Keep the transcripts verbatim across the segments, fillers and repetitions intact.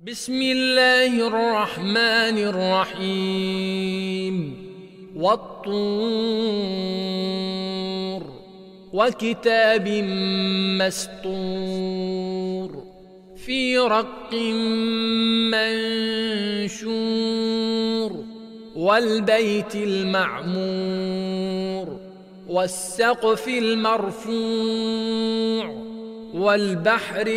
بسم الله الرحمن الرحيم والطور وكتاب مسطور في رق منشور والبيت المعمور والسقف المرفوع والبحر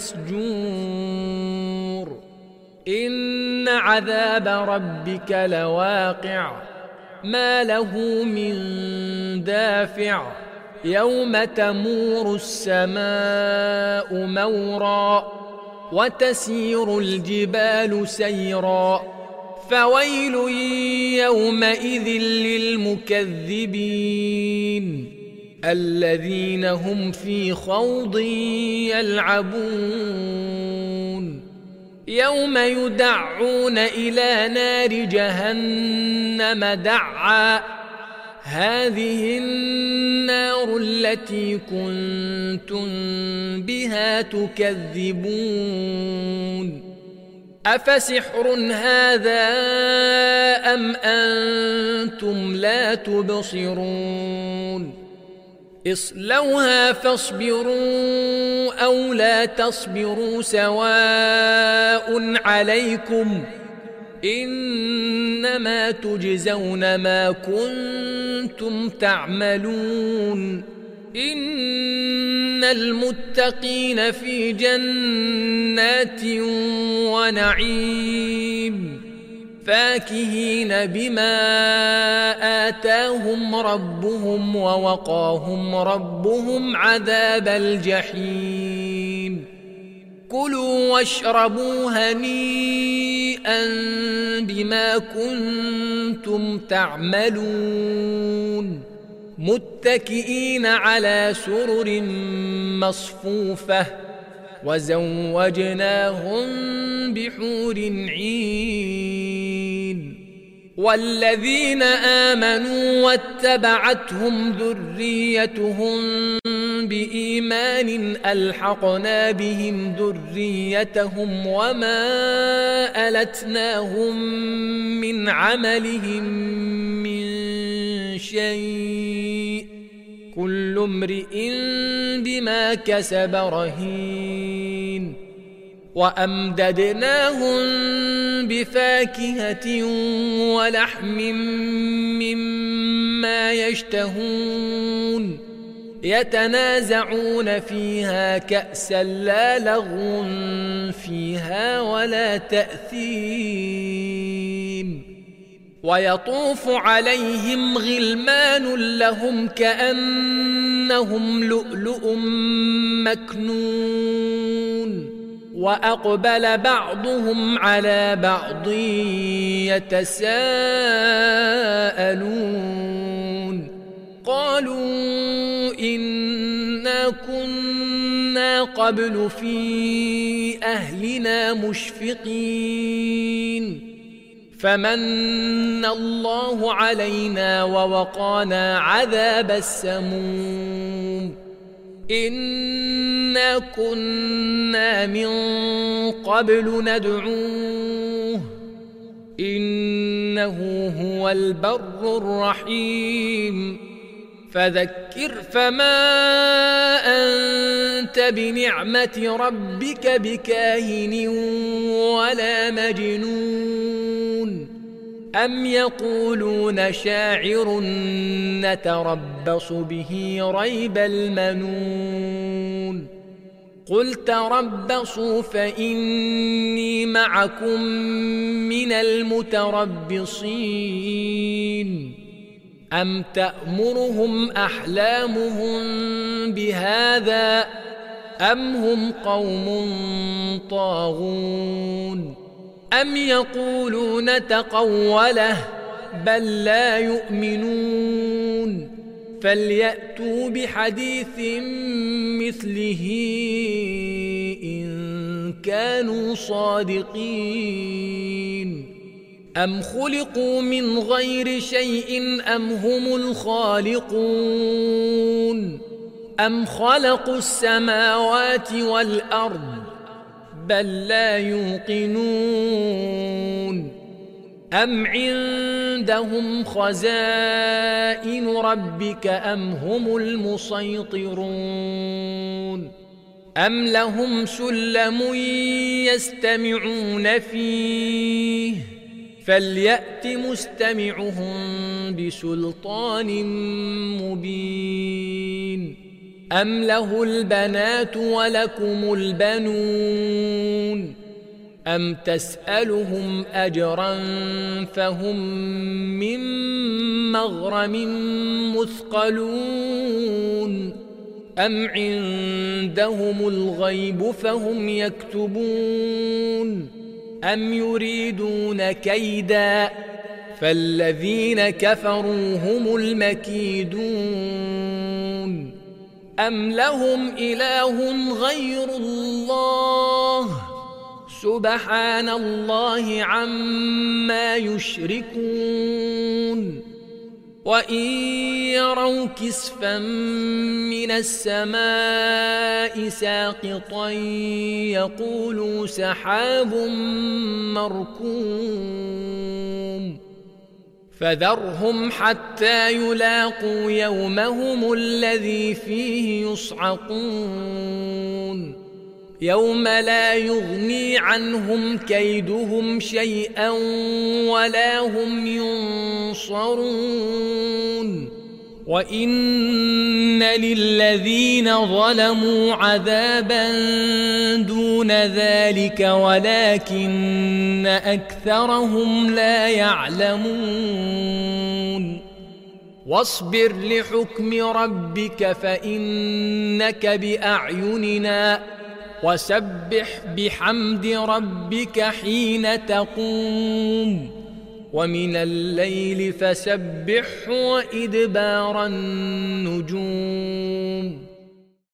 المسجور إن عذاب ربك لواقع ما له من دافع يوم تمور السماء مورا وتسير الجبال سيرا فويل يومئذ للمكذبين الذين هم في خوض يلعبون يوم يدعون إلى نار جهنم دعا هذه النار التي كنتم بها تكذبون أفسحر هذا أم أنتم لا تبصرون اصلوها فاصبروا أو لا تصبروا سواء عليكم إنما تجزون ما كنتم تعملون إن المتقين في جنات ونعيم فاكهين بما آتاهم ربهم ووقاهم ربهم عذاب الجحيم كلوا واشربوا هنيئا بما كنتم تعملون متكئين على سرر مصفوفة وزوجناهم بحور عين والذين آمنوا واتبعتهم ذريتهم بإيمان ألحقنا بهم ذريتهم وما ألتناهم من عملهم من شيء كل امرئ بما كسب رهين وأمددناهم بفاكهة ولحم مما يشتهون يتنازعون فيها كأسا لا لغو فيها ولا تأثيم ويطوف عليهم غلمان لهم كأنهم لؤلؤ مكنون وأقبل بعضهم على بعض يتساءلون قالوا إنا كنا قبل في أهلنا مشفقين فمن الله علينا ووقانا عذاب السموم إنا كنا من قبل ندعوه إنه هو البر الرحيم فذكر فما أنت بنعمة ربك بكاهن ولا مجنون أم يقولون شاعر نتربص به ريب المنون قل تربصوا فإني معكم من المتربصين أم تأمرهم أحلامهم بهذا أم هم قوم طاغون أم يقولون تقوله بل لا يؤمنون فليأتوا بحديث مثله إن كانوا صادقين أم خلقوا من غير شيء أم هم الخالقون أم خلقوا السماوات والأرض بل لا يوقنون أم عندهم خزائن ربك أم هم المسيطرون أم لهم سلم يستمعون فيه فليأت مستمعهم بسلطان مبين أم له البنات ولكم البنون أم تسألهم أجرا فهم من مغرم مثقلون أم عندهم الغيب فهم يكتبون أم يريدون كيدا فالذين كفروا هم المكيدون أم لهم إله غير الله سبحان الله عما يشركون وإن يروا كسفا من السماء ساقطا يقولوا سحاب مركوم فذرهم حتى يلاقوا يومهم الذي فيه يصعقون يوم لا يغني عنهم كيدهم شيئا ولا هم ينصرون وإن للذين ظلموا عذابا دون ذلك ولكن أكثرهم لا يعلمون واصبر لحكم ربك فإنك بأعيننا وسبح بحمد ربك حين تقوم ومن الليل فسبحه وإدبار النجوم